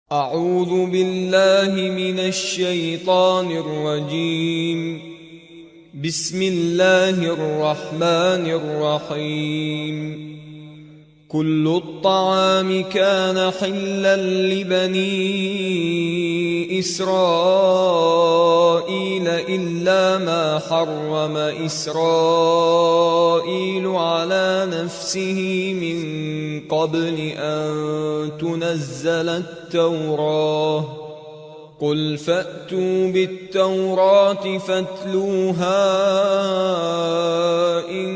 أعوذ بالله من الشيطان الرجيم. بسم الله الرحمن الرحيم. كل الطعام كان حلا لبني إسرائيل إلا ما حرم إسرائيل على نفسه من قبل أن تنزل التوراة. قل فأتوا بالتوراة فاتلوها إن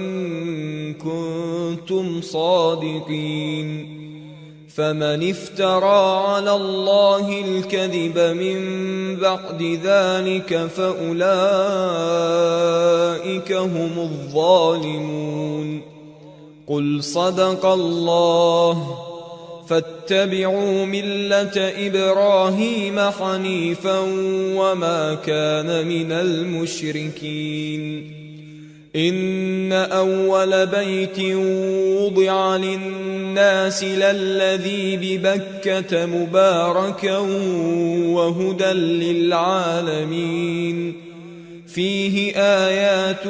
كنتم صادقين. فمن افترى على الله الكذب من بعد ذلك فأولئك هم الظالمون. قل صدق الله. فاتبعوا ملة إبراهيم حنيفا وما كان من المشركين. إن أول بيت وضع للناس للذي ببكة مباركا وهدى للعالمين. فيه آيات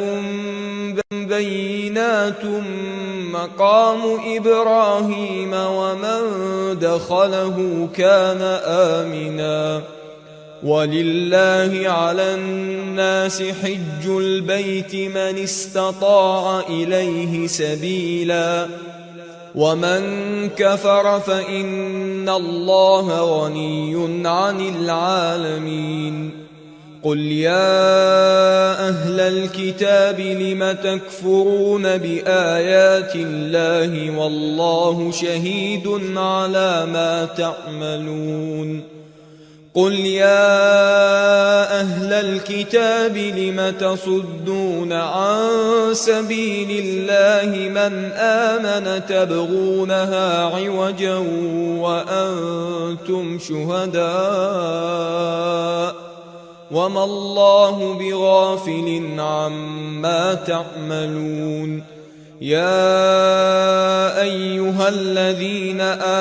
بينات مقام إبراهيم ومن دخله كان آمنا. ولله على الناس حج البيت من استطاع إليه سبيلا ومن كفر فإن الله غني عن العالمين. قل يا أهل الكتاب لم تكفرون بآيات الله والله شهيد على ما تعملون. قل يا أهل الكتاب لم تصدون عن سبيل الله من آمن تبغونها عوجا وأنتم شهداء وما الله بغافل عما تعملون. يا أيها الذين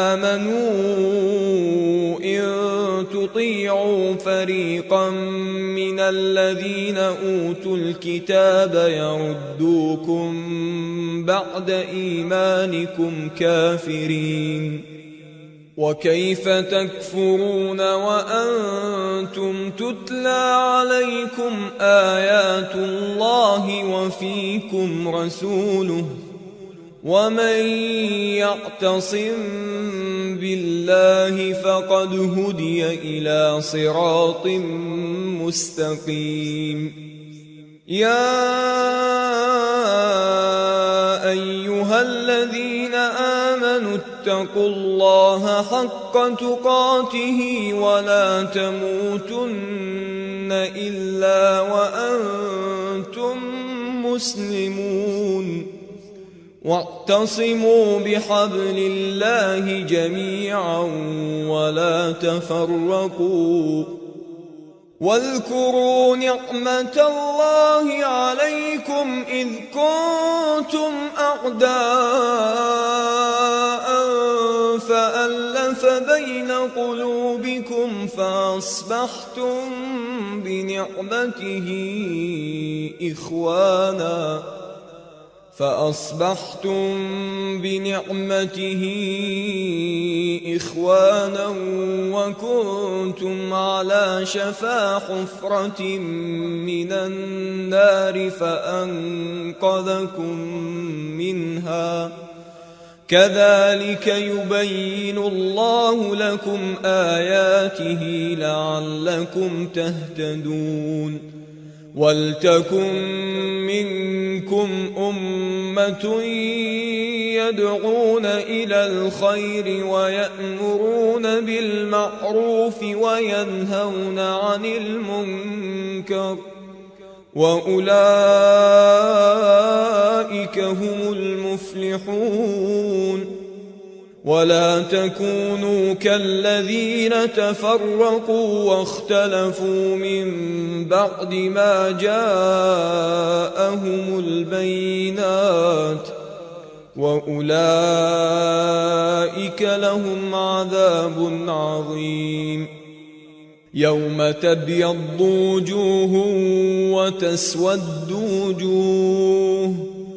آمنوا إن تطيعوا فريقا من الذين أوتوا الكتاب يردوكم بعد إيمانكم كافرين. وكيف تكفرون وأنتم تتلى عليكم آيات الله وفيكم رسوله ومن يعتصم بالله فقد هدي إلى صراط مستقيم. يا أيها الذين آمنوا اتقوا الله حق تقاته ولا تموتن إلا وأنتم مسلمون. واعتصموا بحبل الله جميعا ولا تفرقوا. واذكروا نعمة الله عليكم إذ كنتم أعداء فألف بين قلوبكم فأصبحتم بنعمته إخوانا وكنتم على شفا حفرة من النار فأنقذكم منها. كذلك يبين الله لكم آياته لعلكم تهتدون. ولتكن منكم أمة يدعون إلى الخير ويأمرون بالمعروف وينهون عن المنكر وأولئك هم المفلحون. ولا تكونوا كالذين تفرقوا واختلفوا من بعد ما جاءهم البينات وأولئك لهم عذاب عظيم. يوم تبيض وجوه وتسود وجوه،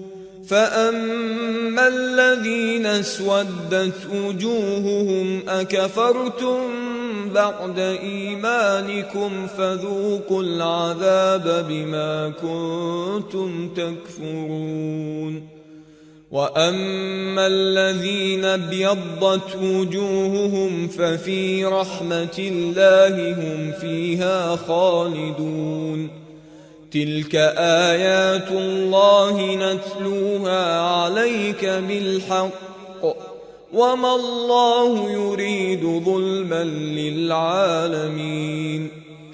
فأما الذين اسودت وجوههم أكفرتم بعد إيمانكم فذوقوا العذاب بما كنتم تكفرون. وأما الذين ابيضت وجوههم ففي رحمة الله هم فيها خالدون. تلك آيات الله نتلوها عليك بالحق، وما الله يريد ظلما للعالمين.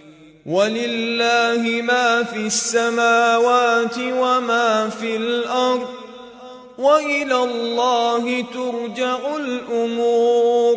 ولله ما في السماوات وما في الأرض، وإلى الله ترجع الأمور.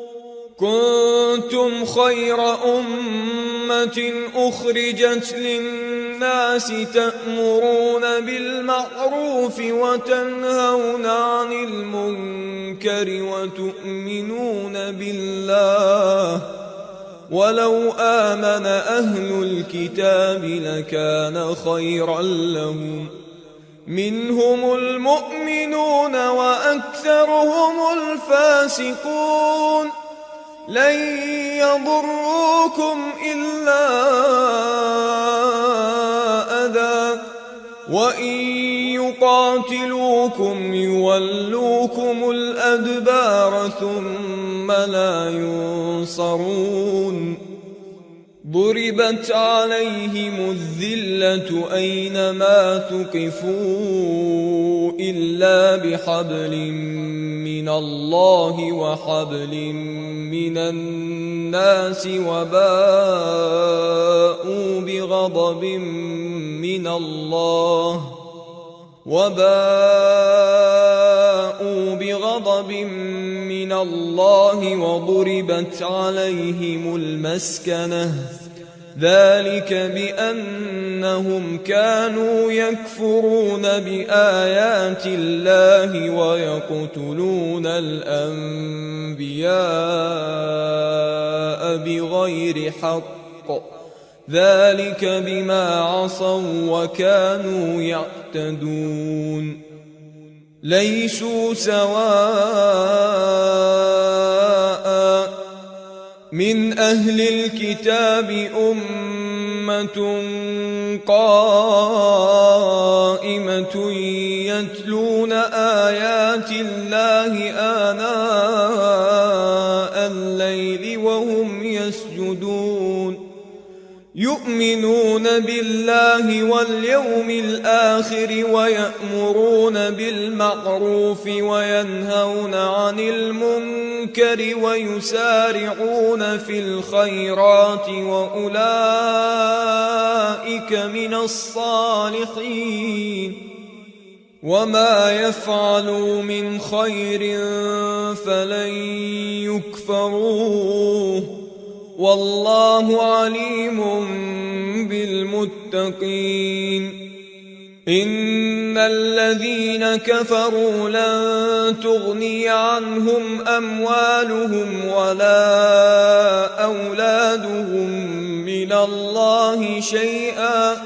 كنتم خير أمة أخرجت للناس تأمرون بالمعروف وتنهون عن المنكر وتؤمنون بالله. ولو آمن أهل الكتاب لكان خيرا لهم، منهم المؤمنون وأكثرهم الفاسقون. لن يضروكم إلا أذى، وإن يقاتلوكم يولوكم الأدبار ثم لا ينصرون. ضربت عليهم الذلة أينما ثقفوا إلا بحبل من الله وحبل من الناس وباءوا بغضب من الله وضربت عليهم المسكنة. ذلك بأنهم كانوا يكفرون بآيات الله ويقتلون الأنبياء بغير حق. ذلك بما عصوا وكانوا يعتدون. ليسوا سواء من أهل الكتاب أمة قائمة يتلون آيات الله آناء الليل وهم يسجدون، يؤمنون بالله واليوم الآخر ويأمرون بالمعروف وينهون عن المنكر ويسارعون في الخيرات وأولئك من الصالحين. وما يفعلوا من خير فلن يكفروه، والله عليم بالمتقين. إن الذين كفروا لن تغني عنهم أموالهم ولا أولادهم من الله شيئا،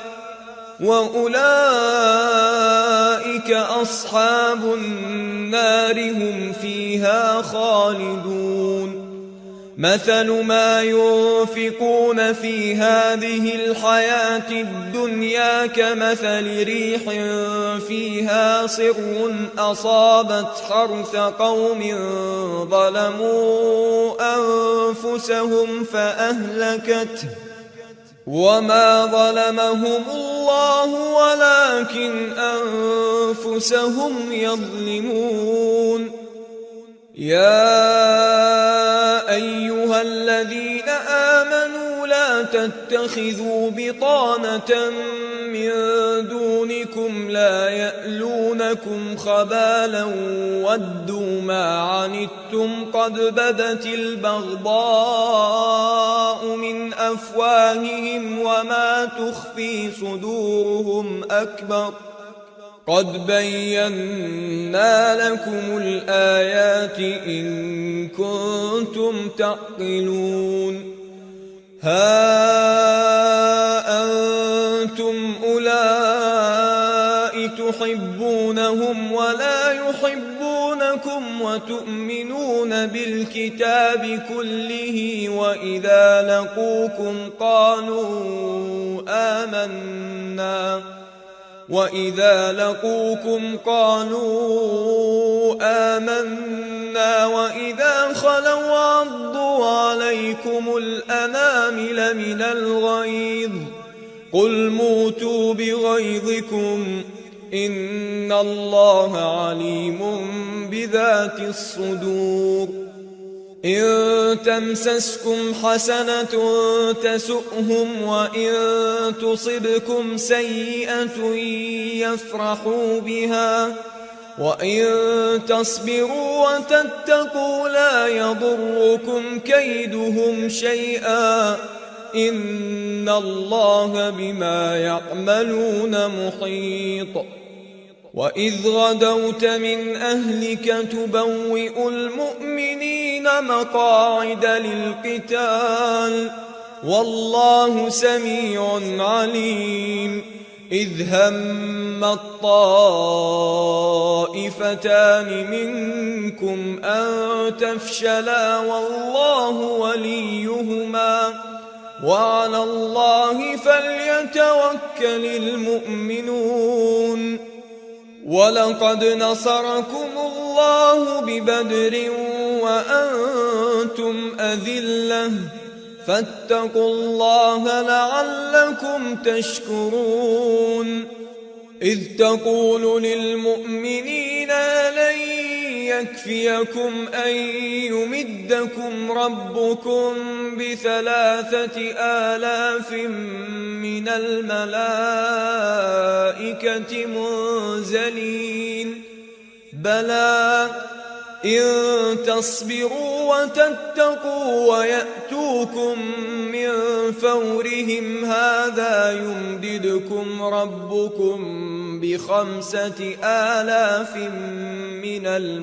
وأولئك أصحاب النار هم فيها خالدون. مثل ما ينفقون في هذه الحياة الدنيا كمثل ريح فيها صر أصابت حرث قوم ظلموا أنفسهم فأهلكته، وما ظلمهم الله ولكن أنفسهم يظلمون. يا أيها الذين آمنوا لا تتخذوا بطانة من دونكم لا يألونكم خبالا ودوا ما عنتم قد بدت البغضاء من أفواههم وما تخفي صدورهم أكبر قد بينا لكم الآيات إن كنتم تعقلون ها أنتم أولئك تحبونهم ولا يحبونكم وتؤمنون بالكتاب كله وإذا لقوكم قالوا آمنا وإذا خلوا عضوا عليكم الأنامل من الغيظ قل موتوا بغيظكم إن الله عليم بذات الصدور إن تمسسكم حسنة تسؤهم وإن تصبكم سيئة يفرحوا بها وإن تصبروا وتتقوا لا يضركم كيدهم شيئا إن الله بما يعملون محيط وإذ غدوت من أهلك تبوئ المؤمنين مقاعد للقتال والله سميع عليم إذ هم الطائفتان منكم أن تفشلا والله وليهما وعلى الله فليتوكل المؤمنون ولقد نصركم الله ببدر وأنتم أذلة فاتقوا الله لعلكم تشكرون إذ تقول للمؤمنين لن يكفيكم أن يمدكم ربكم ب3,000 من الملائكة منزلين بلى إن تصبروا وتتقوا ويأتوكم من فورهم هذا يمددكم ربكم ب5,000 من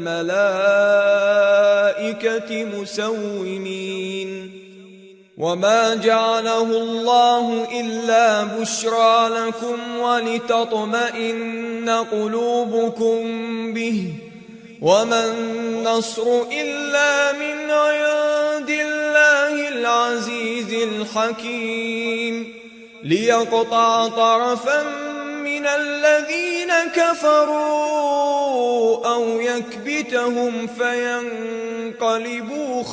الملائكة مسومين وما جعله الله إلا بشرى لكم ولتطمئن قلوبكم به وما النصر إلا من عند الله العزيز الحكيم ليقطع طرفا من الذين كفروا أو يكبتهم فينقلبوا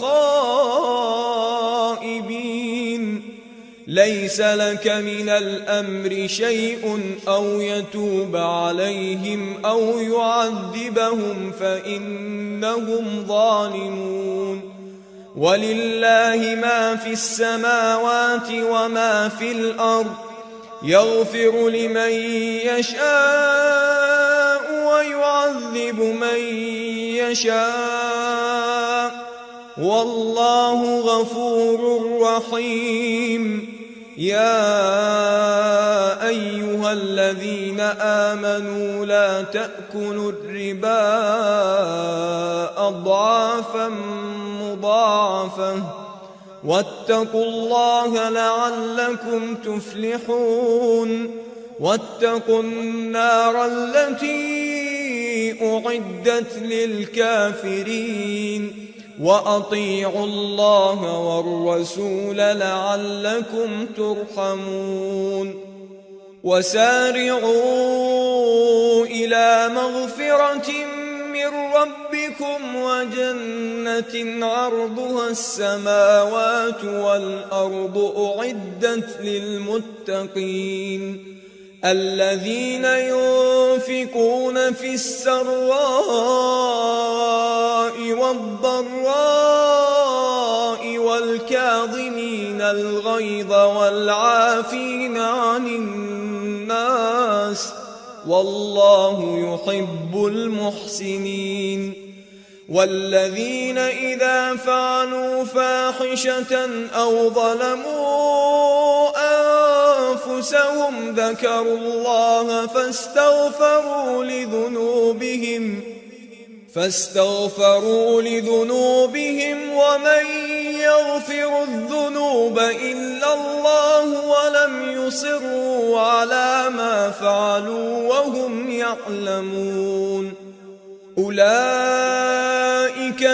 خائبين ليس لك من الأمر شيء أو يتوب عليهم أو يعذبهم فإنهم ظالمون ولله ما في السماوات وما في الأرض يغفر لمن يشاء ويعذب من يشاء والله غفور رحيم يا أيها الذين آمنوا لا تأكلوا الربا أضعافا مضاعفة واتقوا الله لعلكم تفلحون واتقوا النار التي أعدت للكافرين وأطيعوا الله والرسول لعلكم ترحمون وسارعوا إلى مغفرة من ربكم وجنة عرضها السماوات والأرض أعدت للمتقين الذين ينفقون في السراء والضراء والكاظمين الغيظ والعافين عن الناس والله يحب المحسنين والذين إذا فعلوا فاحشة أو ظلموا أنفسهم ذكروا الله فاستغفروا لذنوبهم ومن يغفر الذنوب إلا الله ولم يصروا على ما فعلوا وهم يعلمون أولئك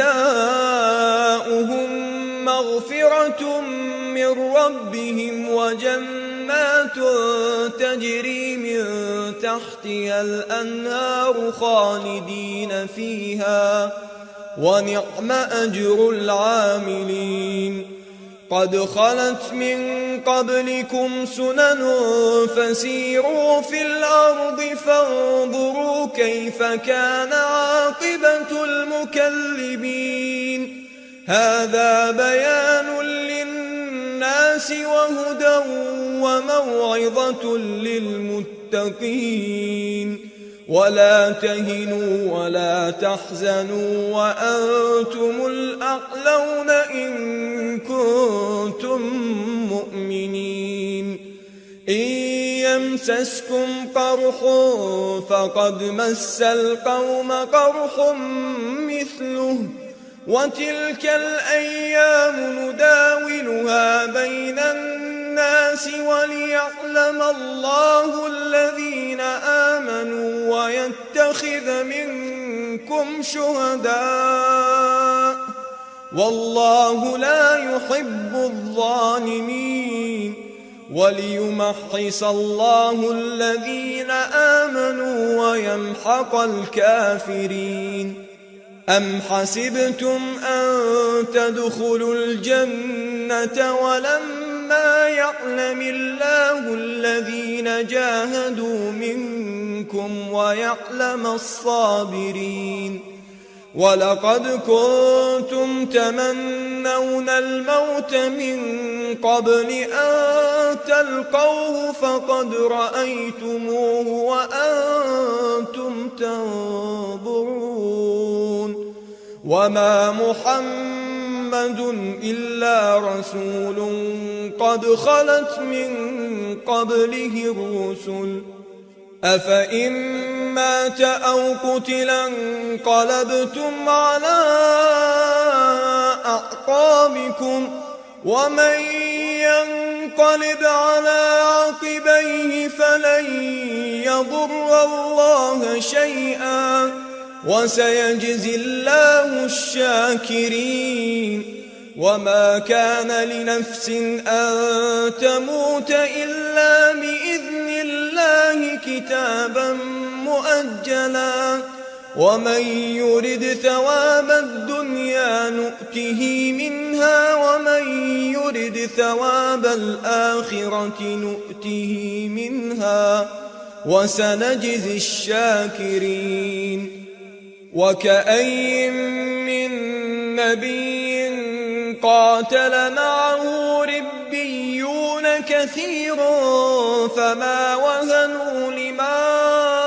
جزاؤهم مغفرة من ربهم وجنات تجري من تحتها الأنهار خالدين فيها ونعم أجر العاملين قد خلت من قبلكم سنن فسيروا في الأرض فانظروا كيف كان عاقبة المكذبين هذا بيان للناس وهدى وموعظة للمتقين ولا تهنوا ولا تحزنوا وأنتم الأعلون إن كنتم مؤمنين إن يمسسكم قرح فقد مس القوم قرح مثله وتلك الأيام نداولها بين الناس وليعلم الله الذين آمنوا ويتخذ منكم شهداء والله لا يحب الظالمين وليمحص الله الذين آمنوا ويمحق الكافرين أم حسبتم أن تدخلوا الجنة ولما يعلم الله الذين جاهدوا منكم ويعلم الصابرين ولقد كنتم تمنون الموت من قبل أن تلقوه فقد رأيتموه وأنتم تنظرون وما محمد إلا رسول قد خلت من قبله الرسل أفإن مات أو قتلا انقلبتم على أعقابكم ومن ينقلب على عقبيه فلن يضر الله شيئا وسيجزي الله الشاكرين وما كان لنفس أن تموت إلا بإذن الله كتابا مؤجلا ومن يرد ثواب الدنيا نؤته منها ومن يرد ثواب الآخرة نؤته منها وسنجزي الشاكرين وكأين من نبي قاتل معه ربيون كثير فما وهنوا لما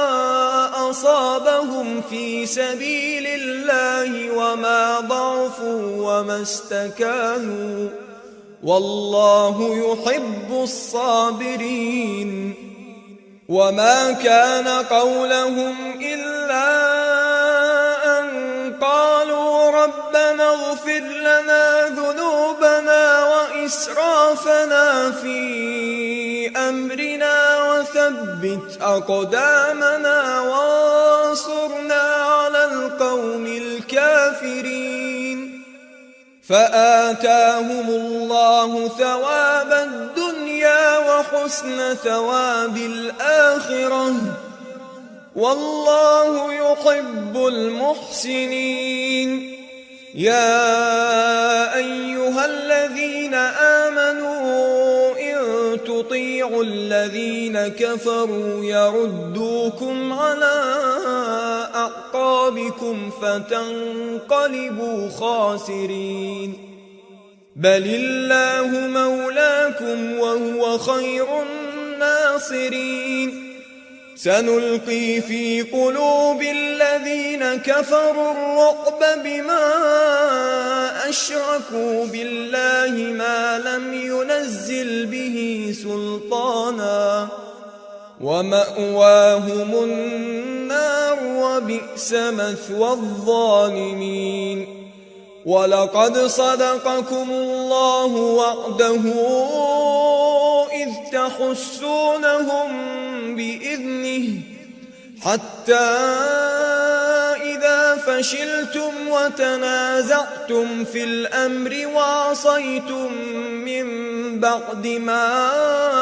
أصابهم في سبيل الله وما ضعفوا وما استكانوا والله يحب الصابرين وما كان قولهم إلا أن قالوا ربنا اغفر لنا ذنوبنا وإسرافنا في أمرنا وثبت أقدامنا وانصرنا على القوم الكافرين فآتاهم الله ثواب الدنيا وحسن ثواب الآخرة والله يحب المحسنين يا أيها الذين آمنوا إن تطيعوا الذين كفروا يردوكم على أعقابكم فتنقلبوا خاسرين بل الله مولاكم وهو خير الناصرين سنلقي في قلوب الذين كفروا الرعب بما أشركوا بالله ما لم ينزل به سلطانا ومأواهم النار وبئس مثوى الظالمين. ولقد صدقكم الله وعده إذ تحسونهم بإذنه حتى إذا فشلتم وتنازعتم في الأمر وعصيتم من بعد ما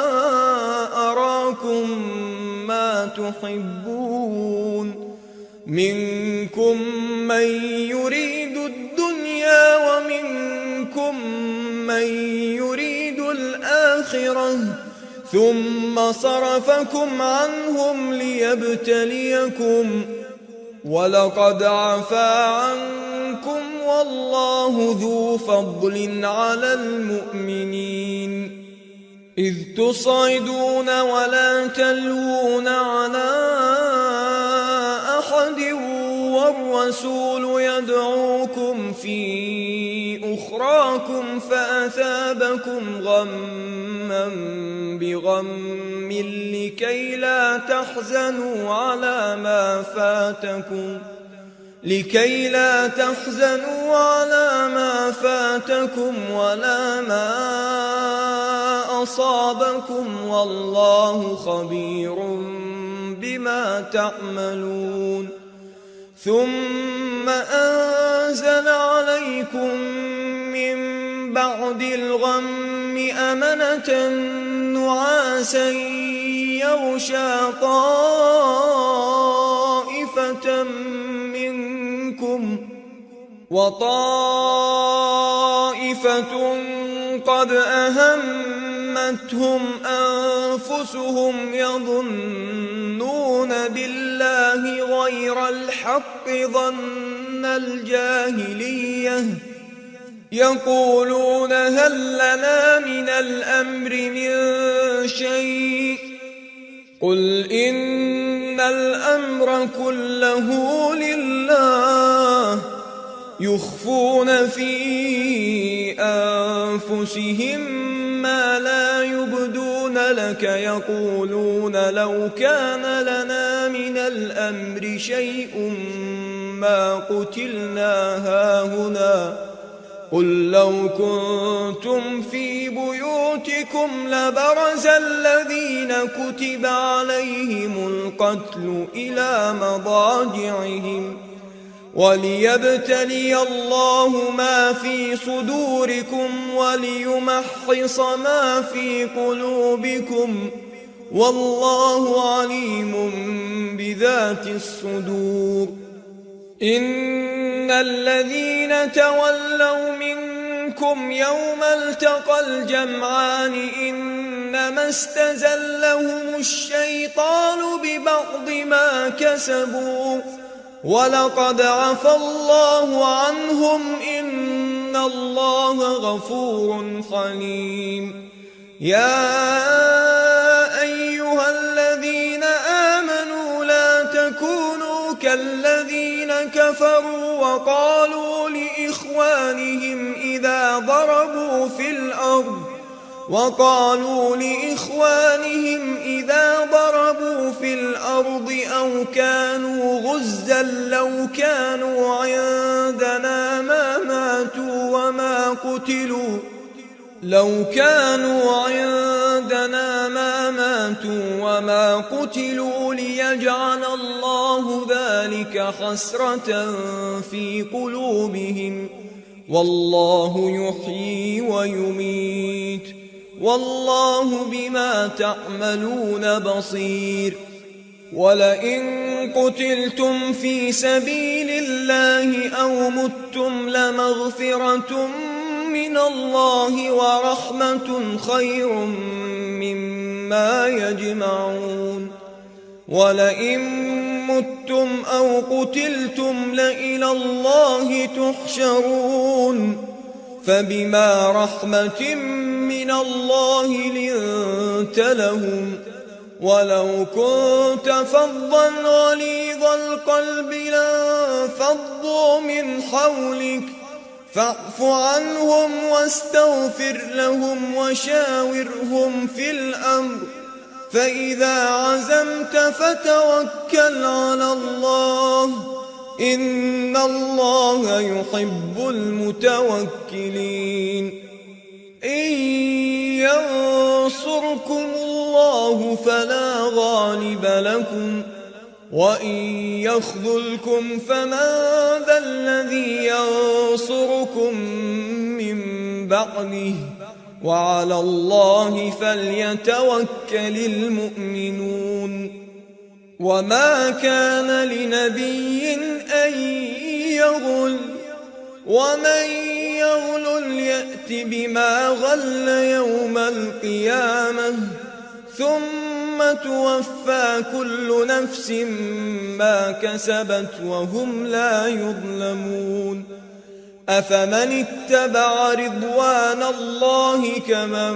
أراكم ما تحبون منكم من يريد الدنيا ومنكم من يريد الآخرة ثم صرفكم عنهم ليبتليكم ولقد عفا عنكم والله ذو فضل على المؤمنين. إذ تصعدون ولا تلوون على أحد والرسول يدعوكم في أخراكم فأثابكم غما بغم لكي لا تحزنوا على ما فاتكم ولا ما أصابكم والله خبير بما تعملون. ثم أنزل عليكم من بعد الغم أمنة نعاسا يغشى طائفة منكم وطائفة قد أهمتهم أنفسهم يظنون بالله غير الحق ظن الجاهلية يقولون هل لنا من الأمر من شيء قل إن الأمر كله لله يخفون في أنفسهم ما لا يبدون لك يقولون لو كان لنا من الأمر شيء ما قتلنا هاهنا قل لو كنتم في بيوتكم لبرز الذين كتب عليهم القتل إلى مضاجعهم وليبتلي الله ما في صدوركم وليمحص ما في قلوبكم والله عليم بذات الصدور. إن الذين تولوا منكم يوم التقى الجمعان إنما استزلهم الشيطان ببعض ما كسبوا ولقد عفا الله عنهم إن الله غفور حليم. يا أيها الذين آمنوا لا تكونوا كالذين كفروا وقالوا لإخوانهم إذا ضربوا في الأرض أو كانوا غزا لو كانوا عندنا ما ماتوا وما قتلوا ليجعل الله ذلك حسرة في قلوبهم والله يحيي ويميت والله بما تعملون بصير. ولئن قتلتم في سبيل الله أو متم لمغفرة من الله ورحمة خير مما يجمعون. ولئن متم أو قتلتم لإلى الله تحشرون فبما رحمة من الله لنت لهم ولو كنت فظا غليظ القلب لانفضوا من حولك فاعف عنهم واستغفر لهم وشاورهم في الأمر فإذا عزمت فتوكل على الله إن الله يحب المتوكلين إن ينصركم الله فلا غالب لكم وإن يخذلكم فمن ذا الذي ينصركم من بعده وعلى الله فليتوكل المؤمنون وما كان لنبي أن يغل ومن يغل يأت بما غل يوم القيامة ثم توفى كل نفس ما كسبت وهم لا يظلمون أفمن اتبع رضوان الله كمن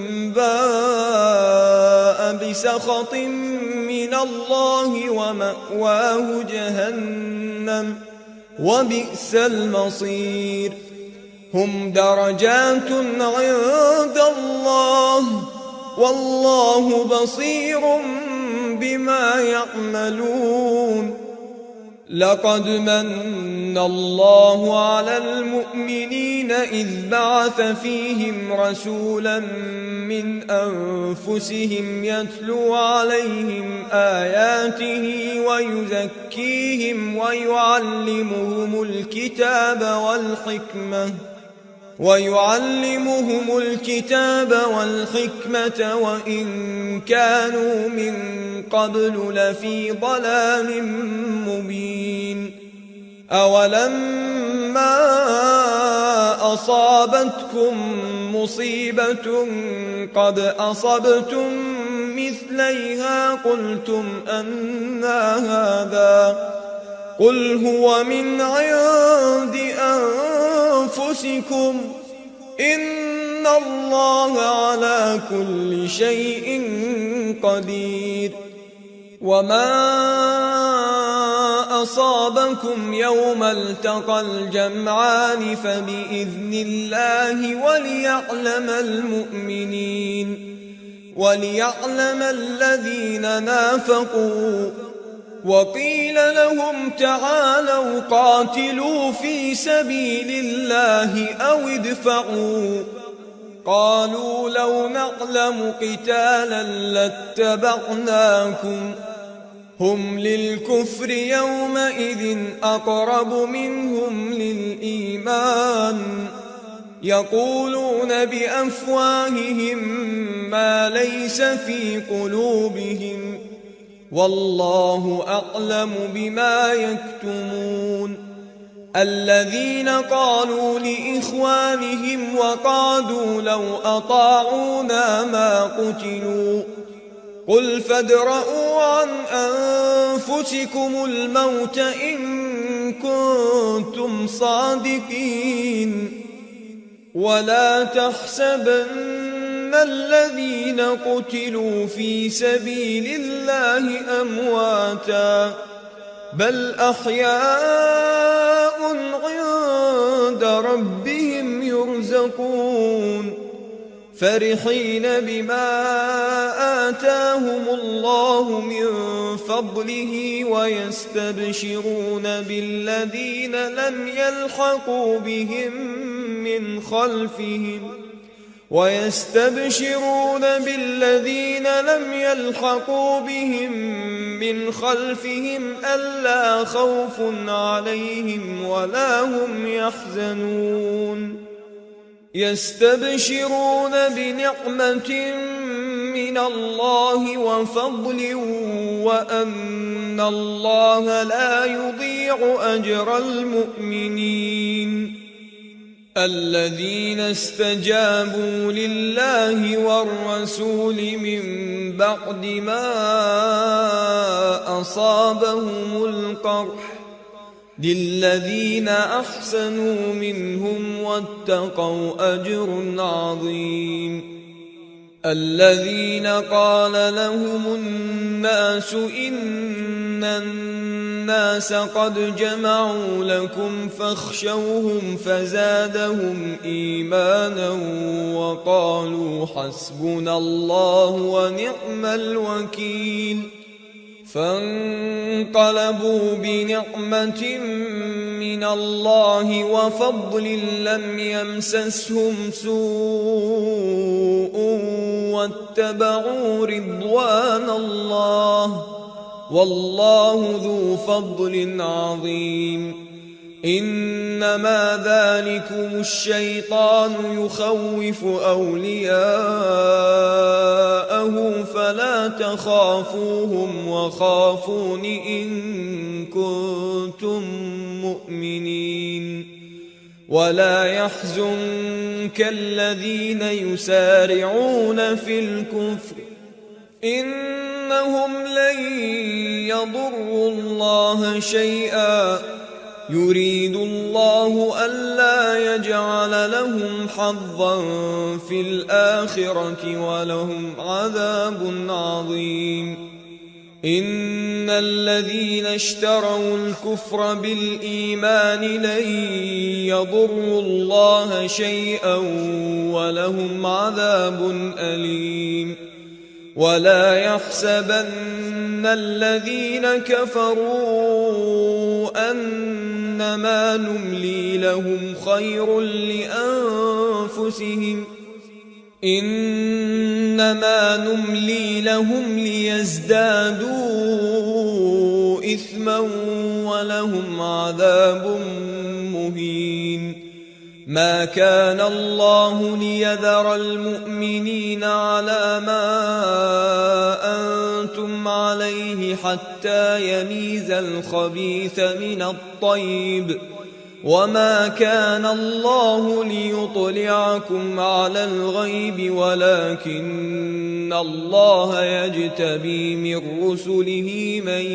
باء بسخط من الله ومأواه جهنم وبئس المصير هم درجات عند الله والله بصير بما يعملون لقد من الله على المؤمنين إذ بعث فيهم رسولا من أنفسهم يتلو عليهم آياته ويزكيهم ويعلمهم الكتاب والحكمة وإن كانوا من قبل لفي ضلال مبين أولما أصابتكم مصيبة قد أصبتم مثليها قلتم أنى هذا قل هو من عند أنفسكم إن الله على كل شيء قدير وما أصابكم يوم التقى الجمعان فبإذن الله وليعلم الذين نافقوا وقيل لهم تعالوا قاتلوا في سبيل الله أو ادفعوا قالوا لو نعلم قتالا لاتبعناكم هم للكفر يومئذ أقرب منهم للإيمان يقولون بأفواههم ما ليس في قلوبهم والله أعلم بما يكتمون الذين قالوا لإخوانهم وقعدوا لو أطاعونا ما قتلوا قل فادرءوا عن أنفسكم الموت إن كنتم صادقين ولا تحسبن الذين قتلوا في سبيل الله أمواتا بل أحياء عند ربهم يرزقون فرحين بما آتاهم الله من فضله ويستبشرون بالذين لم يلحقوا بهم من خلفهم ألا خوف عليهم ولا هم يحزنون يستبشرون بنعمة من الله وفضل وأن الله لا يضيع أجر المؤمنين الذين استجابوا لله والرسول من بعد ما أصابهم القرح للذين أحسنوا منهم واتقوا أجر عظيم الذين قال لهم الناس إن الناس قد جمعوا لكم فاخشوهم فزادهم إيمانا وقالوا حسبنا الله ونعم الوكيل. فانقلبوا بنعمة من الله وفضل لم يمسسهم سوء واتبعوا رضوان الله والله ذو فضل عظيم. إنما ذلكم الشيطان يخوف أولياءه فلا تخافوهم وخافون إن كنتم مؤمنين. ولا يحزنك الذين يسارعون في الكفر إنهم لن يضروا الله شيئا يريد الله ألا يجعل لهم حظا في الآخرة ولهم عذاب عظيم. إن الذين اشتروا الكفر بالإيمان لن يضروا الله شيئا ولهم عذاب أليم. ولا يحسبن الذين كفروا أنما نملي لهم خير لأنفسهم إنما نملي لهم ليزدادوا إثما ولهم عذاب مهين. ما كان الله ليذر المؤمنين على ما أنتم عليه حتى يميز الخبيث من الطيب وما كان الله ليطلعكم على الغيب ولكن الله يجتبي من رسله من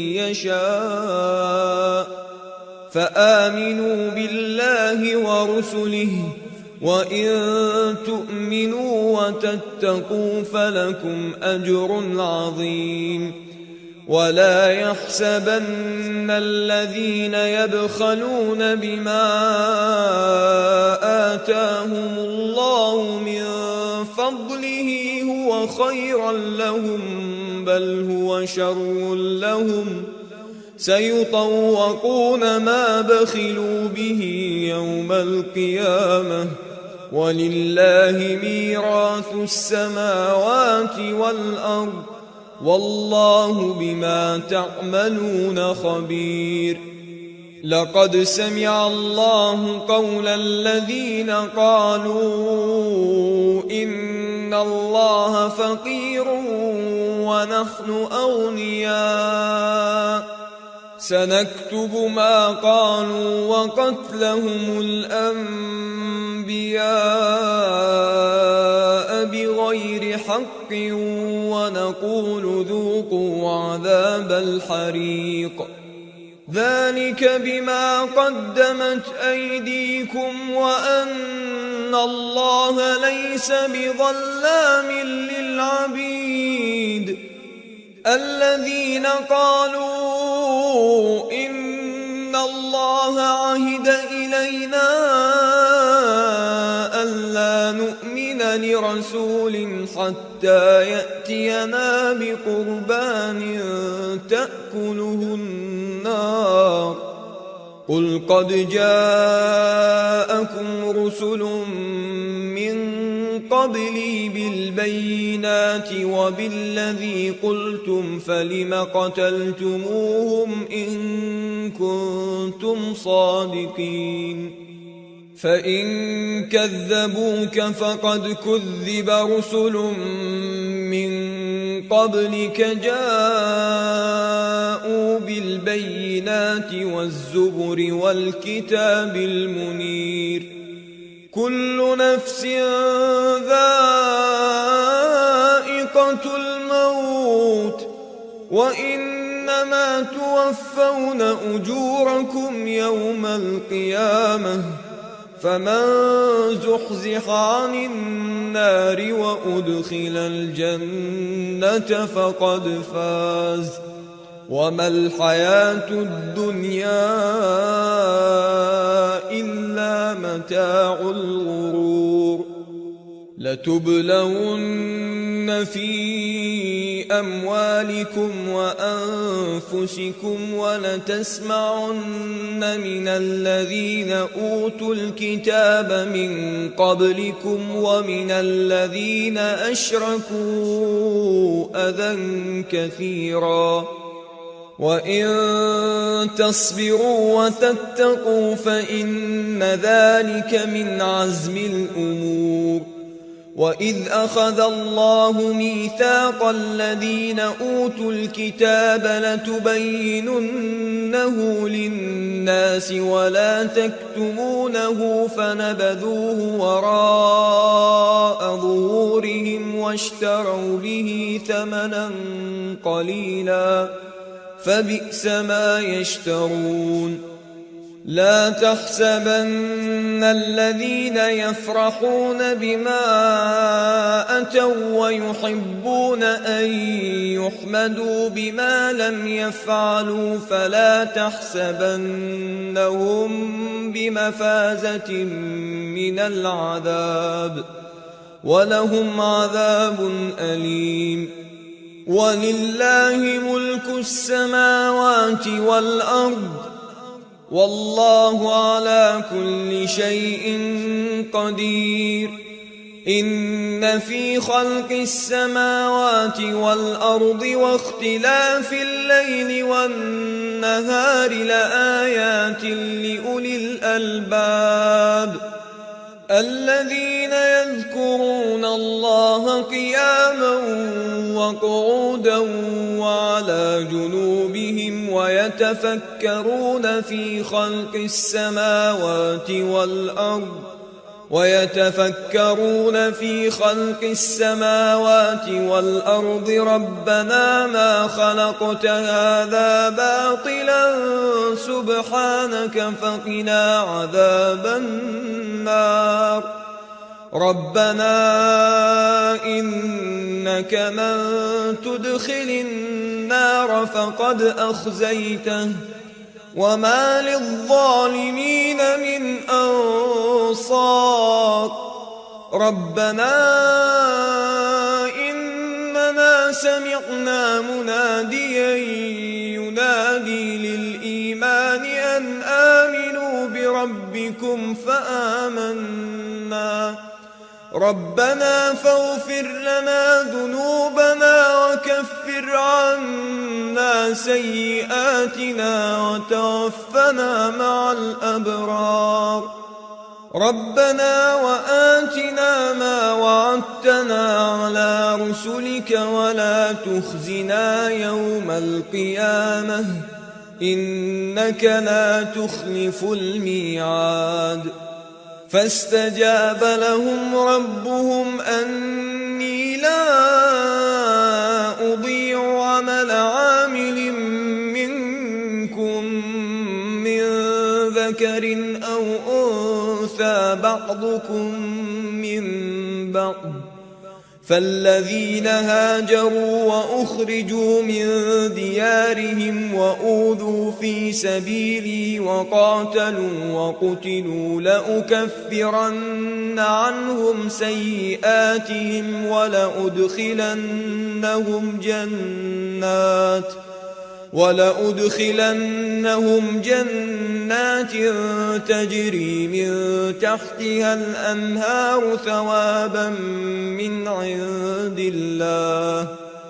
يشاء فآمنوا بالله ورسله وإن تؤمنوا وتتقوا فلكم أجر عظيم. ولا يحسبن الذين يبخلون بما آتاهم الله من فضله هو خيرا لهم بل هو شر لهم سيطوقون ما بخلوا به يوم القيامة ولله ميراث السماوات والأرض والله بما تعملون خبير. لقد سمع الله قول الذين قالوا إن الله فقير ونحن أغنياء سنكتب ما قالوا وقتلهم الأنبياء بغير حق ونقول ذوقوا عذاب الحريق ذلك بما قدمت أيديكم وأن الله ليس بظلام للعبيد. الذين قالوا إن الله عهد إلينا ألا نؤمن لرسول حتى يأتينا بقربان تأكله النار قل قد جاءكم رسل من قبلي بالبينات وبالذي قلتم فلم قتلتموهم إن كنتم صادقين. فإن كذبوك فقد كذب رسل من قبلك جاءوا بالبينات والزبر والكتاب المنير كل نفس ذائقة الموت وإنما توفون أجوركم يوم القيامة فمن زحزح عن النار وأدخل الجنة فقد فاز وما الحياة الدنيا إلا متاع الغرور لتبلون في أموالكم وأنفسكم ولتسمعن من الذين أوتوا الكتاب من قبلكم ومن الذين أشركوا أذى كثيرا وإن تصبروا وتتقوا فإن ذلك من عزم الأمور وإذ أخذ الله ميثاق الذين أوتوا الكتاب لتبيننه للناس ولا تكتمونه فنبذوه وراء ظهورهم واشتروا به ثمنا قليلا فبئس ما يشترون لا تحسبن الذين يفرحون بما أتوا ويحبون أن يحمدوا بما لم يفعلوا فلا تحسبنهم بمفازة من العذاب ولهم عذاب أليم ولله ملك السماوات والأرض والله على كل شيء قدير إن في خلق السماوات والأرض واختلاف الليل والنهار لآيات لأولي الألباب الذين يذكرون الله قياما وقعودا وعلى جنوبهم ويتفكرون في خلق السماوات والأرض ربنا ما خلقت هذا باطلا سبحانك فقنا عذاب النار ربنا إنك من تدخل النار فقد أخزيته وما للظالمين من أنصار ربنا إننا سمعنا مناديا ينادي للإيمان أن آمنوا بربكم فآمنا ربنا فاغفر لنا ذنوبنا وكفر عنا سيئاتنا وتوفنا مع الأبرار ربنا وآتنا ما وعدتنا على رسلك ولا تخزنا يوم القيامة إنك لا تخلف الميعاد فاستجاب لهم ربهم أني لا أضيع عمل عامل منكم من ذكر أو أنثى بعضكم من بعض فالذين هاجروا وأخرجوا من ديارهم وأوذوا في سبيلي وقاتلوا وقتلوا لأكفرن عنهم سيئاتهم ولأدخلنهم جنات تجري من تحتها الأنهار ثوابا من عند الله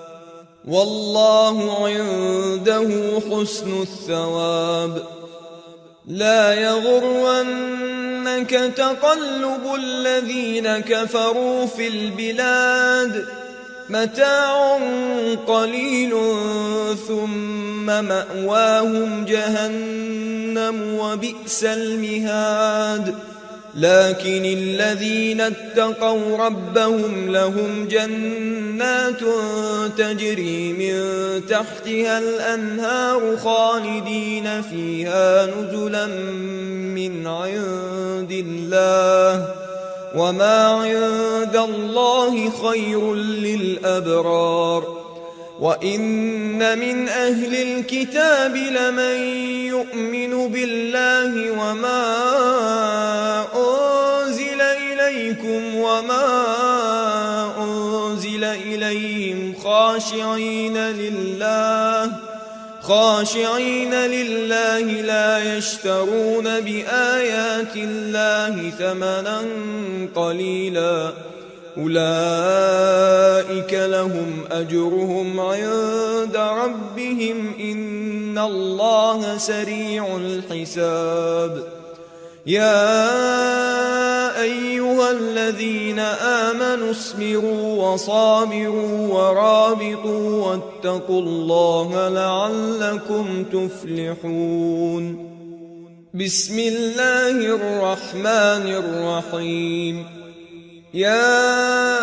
والله عنده حسن الثواب لا يغرنك تقلب الذين كفروا في البلاد متاع قليل ثم مأواهم جهنم وبئس المهاد لكن الذين اتقوا ربهم لهم جنات تجري من تحتها الأنهار خالدين فيها نزلا من عند الله وما عند الله خير للأبرار. وإن من أهل الكتاب لمن يؤمن بالله وما أنزل إليكم وما أنزل إليهم خاشعين لله لا يشترون بآيات الله ثمنا قليلا أولئك لهم أجرهم عند ربهم إن الله سريع الحساب. يا أيها الذين آمنوا اصبروا وصابروا ورابطوا واتقوا الله لعلكم تفلحون. بسم الله الرحمن الرحيم. يا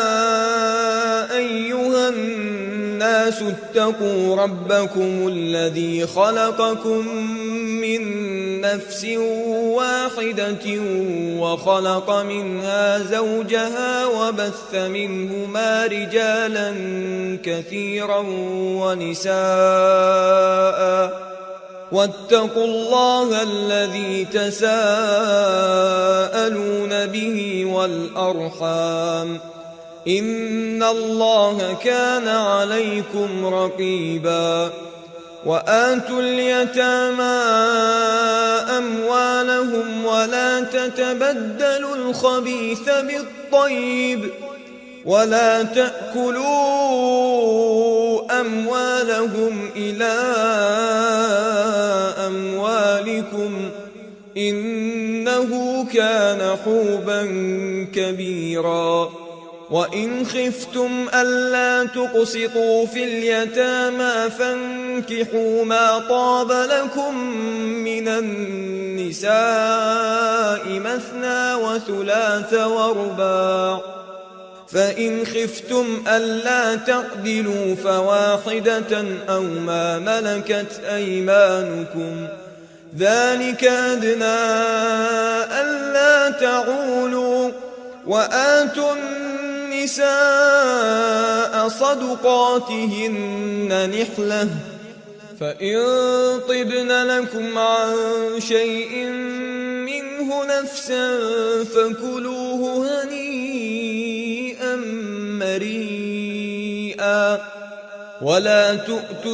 أيها الناس اتقوا ربكم الذي خلقكم من نفس واحدة وخلق منها زوجها وبث منهما رجالا كثيرا ونساء واتقوا الله الذي تساءلون به والأرحام إن الله كان عليكم رقيبا. وآتوا اليتامى أموالهم ولا تتبدلوا الخبيث بالطيب ولا تأكلوا أموالهم إلى أموالكم إنه كان حوبا كبيرا. وإن خفتم ألا تقسطوا في اليتامى فانكحوا ما طاب لكم من النساء مثنى وثلاث ورباع فإن خفتم ألا تعدلوا فواحدة أو ما ملكت أيمانكم ذلك أدنى ألا تعولوا. وآتوا النساء صدقاتهن نحلة فإن طبن لكم عن شيء منه نفسا فكلوه هنيئا مريئا. ولا تؤتوا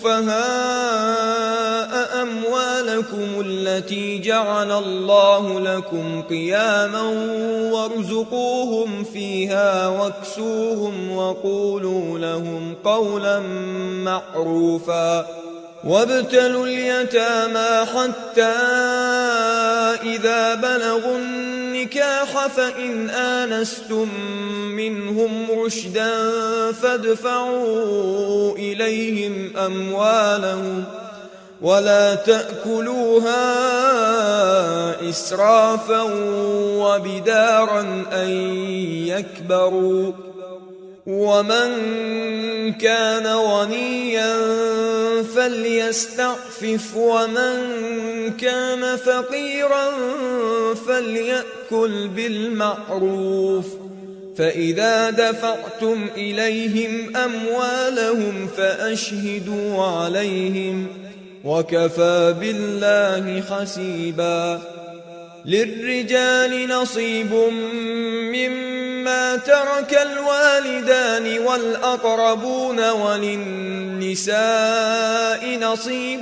السفهاء أموالكم التي جعل الله لكم قياما وارزقوهم فيها واكسوهم وقولوا لهم قولا معروفا. وابتلوا اليتامى حتى إذا بلغوا النكاح فإن آنستم منهم رشدا فادفعوا إليهم أموالهم ولا تأكلوها إسرافا وبدارا أن يكبروا. ومن كان غنيا فليستعفف ومن كان فقيرا فليأكل بالمعروف. فإذا دفعتم إليهم أموالهم فأشهدوا عليهم وكفى بالله حسيبا. للرجال نصيب مما ترك الوالدان والأقربون وللنساء نصيب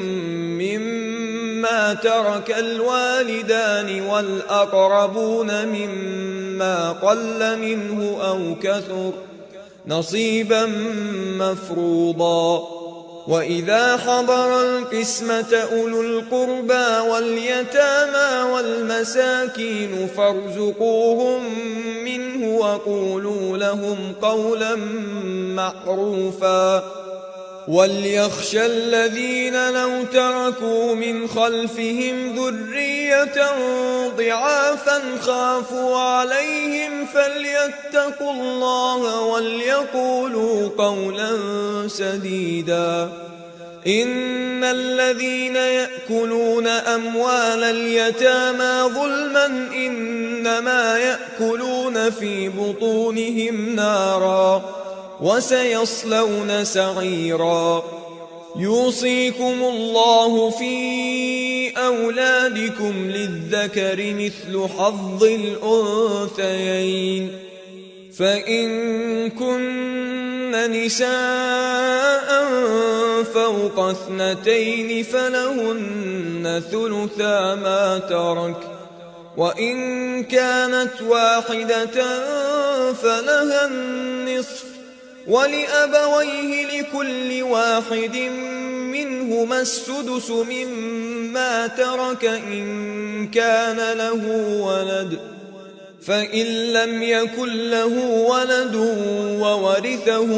مما ترك الوالدان والأقربون مما قل منه أو كثر نصيبا مفروضا. وإذا حضر القسمة أولو القربى واليتامى والمساكين فارزقوهم منه وقولوا لهم قولا معروفا. وليخشى الذين لو تركوا من خلفهم ذرية ضعافا خافوا عليهم فليتقوا الله وليقولوا قولا سديدا. إن الذين يأكلون أموال اليتامى ظلما إنما يأكلون في بطونهم نارا وسيصلون سعيرا. يوصيكم الله في أولادكم للذكر مثل حظ الأنثيين، فإن كن نساء فوق 2 فلهن ثلثا ما ترك، وإن كانت واحدة فلها النصف، ولأبويه لكل واحد منهما السدس مما ترك إن كان له ولد، فإن لم يكن له ولد وورثه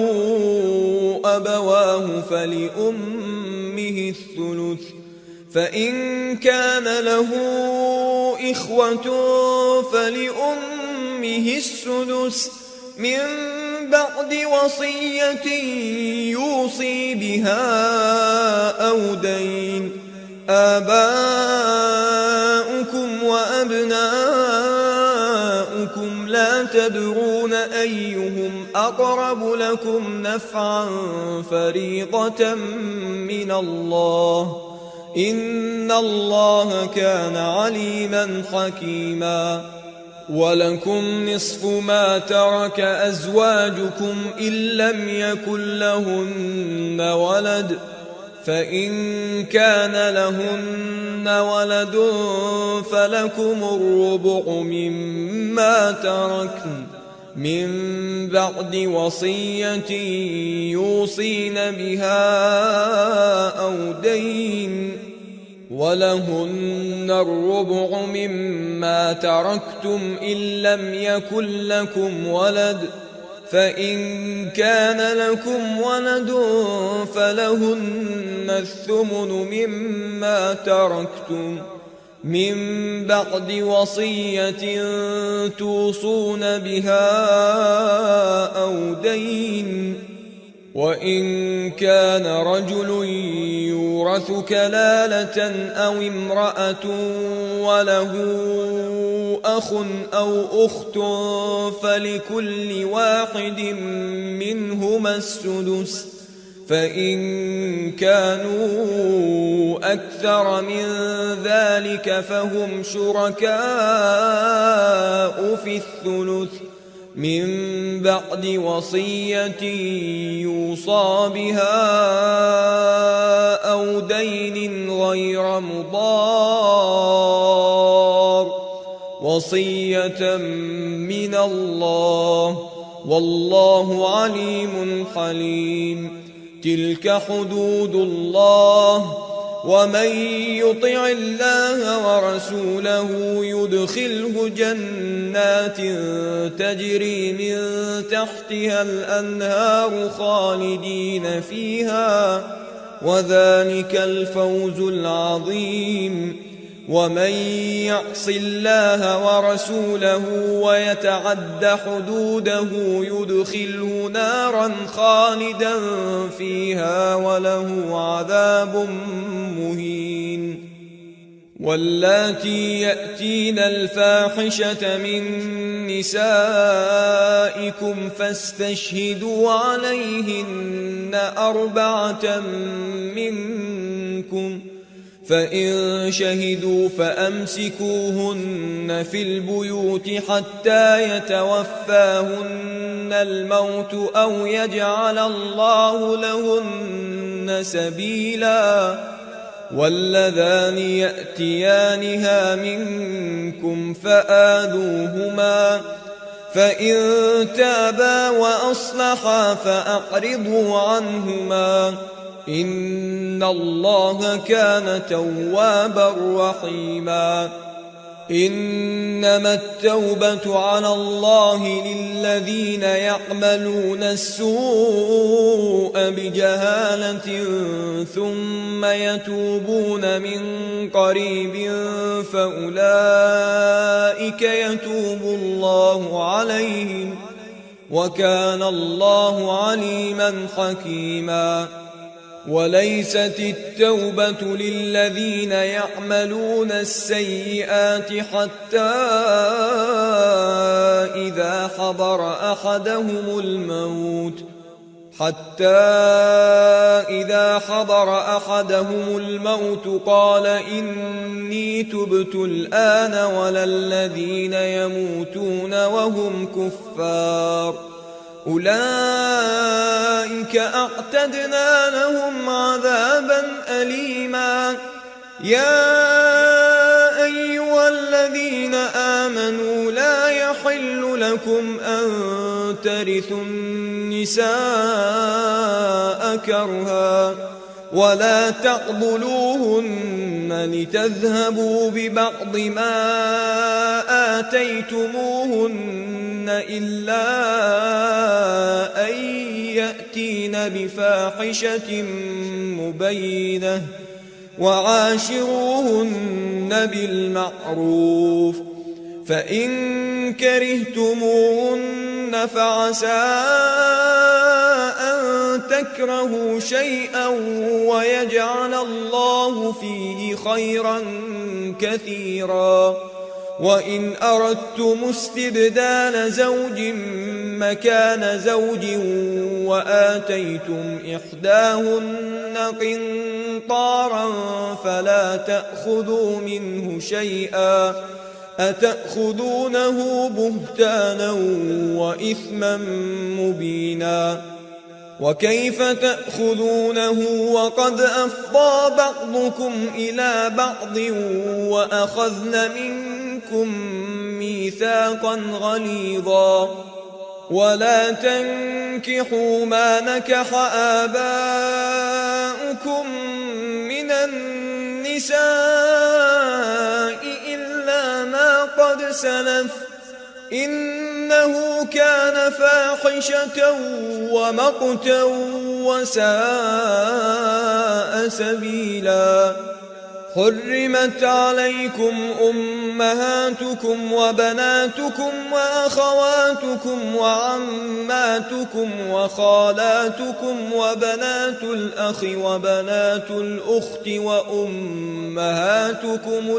أبواه فلأمه الثلث، فإن كان له إخوة فلأمه السدس من بعد وصية يوصي بها أو دين. آباؤكم وأبناؤكم لا تدرون أيهم أقرب لكم نفعا فريضة من الله، إن الله كان عليما حكيما. ولكم نصف ما ترك أزواجكم إن لم يكن لهن ولد، فإن كان لهن ولد فلكم الربع مما تركن من بعد وصية يوصين بها أو دين، ولهن الربع مما تركتم إن لم يكن لكم ولد، فإن كان لكم ولد فلهن الثمن مما تركتم من بعد وصية توصون بها أو دين. وإن كان رجل يورث كلالة أو امرأة وله أخ أو أخت فلكل واحد منهما السدس، فإن كانوا أكثر من ذلك فهم شركاء في الثلث من بعد وصية يوصى بها أو دين غير مضار، وصية من الله، والله عليم حليم. تلك حدود الله، ومن يطع الله ورسوله يدخله جنات تجري من تحتها الأنهار خالدين فيها، وذلك الفوز العظيم. ومن يعص الله ورسوله ويتعد حدوده يدخله نارا خالدا فيها وله عذاب مهين. واللاتي يأتين الفاحشة من نسائكم فاستشهدوا عليهن 4 منكم، فإن شهدوا فأمسكوهن في البيوت حتى يتوفاهن الموت أو يجعل الله لهن سبيلا. واللذان يأتيانها منكم فآذوهما، فإن تابا وأصلحا فأعرضوا عنهما، إن الله كان توابا رحيما. إنما التوبة على الله للذين يعملون السوء بجهالة ثم يتوبون من قريب فأولئك يتوب الله عليهم وكان الله عليما حكيما. وليست التوبة للذين يعملون السيئات حتى إذا حضر أحدهم الموت قال إني تبت الآن ولا الذين يموتون وهم كفار أولئك أعتدنا لهم عذابا أليما. يا أيها الذين آمنوا لا يحل لكم أن ترثوا النساء كرها ولا تعضلوهن لتذهبوا ببعض ما آتيتموهن إلا أن يأتين بفاحشة مبينة وعاشروهن بالمعروف فإن كرهتموهن فعسى أن تكرهوا شيئا ويجعل الله فيه خيرا كثيرا. وإن أردتم استبدال زوج مكان زوج وآتيتم إحداهن قنطارا فلا تأخذوا منه شيئا أتأخذونه بهتانا وإثما مبينا. وكيف تأخذونه وقد أفضى بعضكم إلى بعض وأخذن منكم ميثاقا غليظا. ولا تنكحوا ما نكح آباؤكم من النساء إلا ما قد سلف إنه كان فاحشة ومقتا وساء سبيلا. حرمت عليكم أمهاتكم وبناتكم وأخواتكم وعماتكم وخالاتكم وبنات الأخ وبنات الأخت وأمهاتكم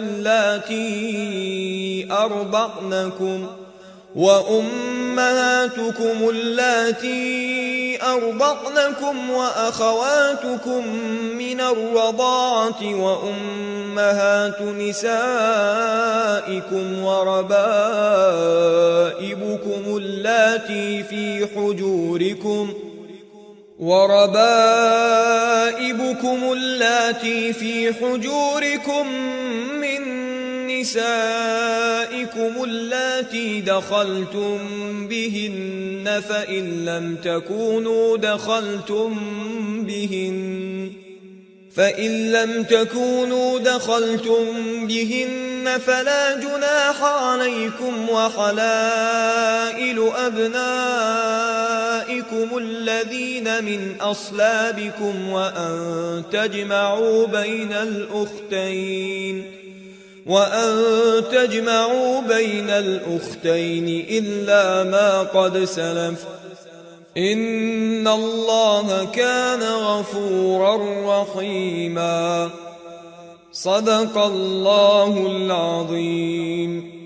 اللاتي أرضعنكم وأخواتكم من الرضاعة وأمهات نسائكم وربائبكم اللاتي في حجوركم من نسائكم اللاتي دخلتم بهن فإن لم تكونوا دخلتم بهن فلا جناح عليكم وحلائل أبنائكم الذين من أصلابكم وأن تجمعوا بين الأختين إلا ما قد سلف إن الله كان غفورا رحيما. صدق الله العظيم.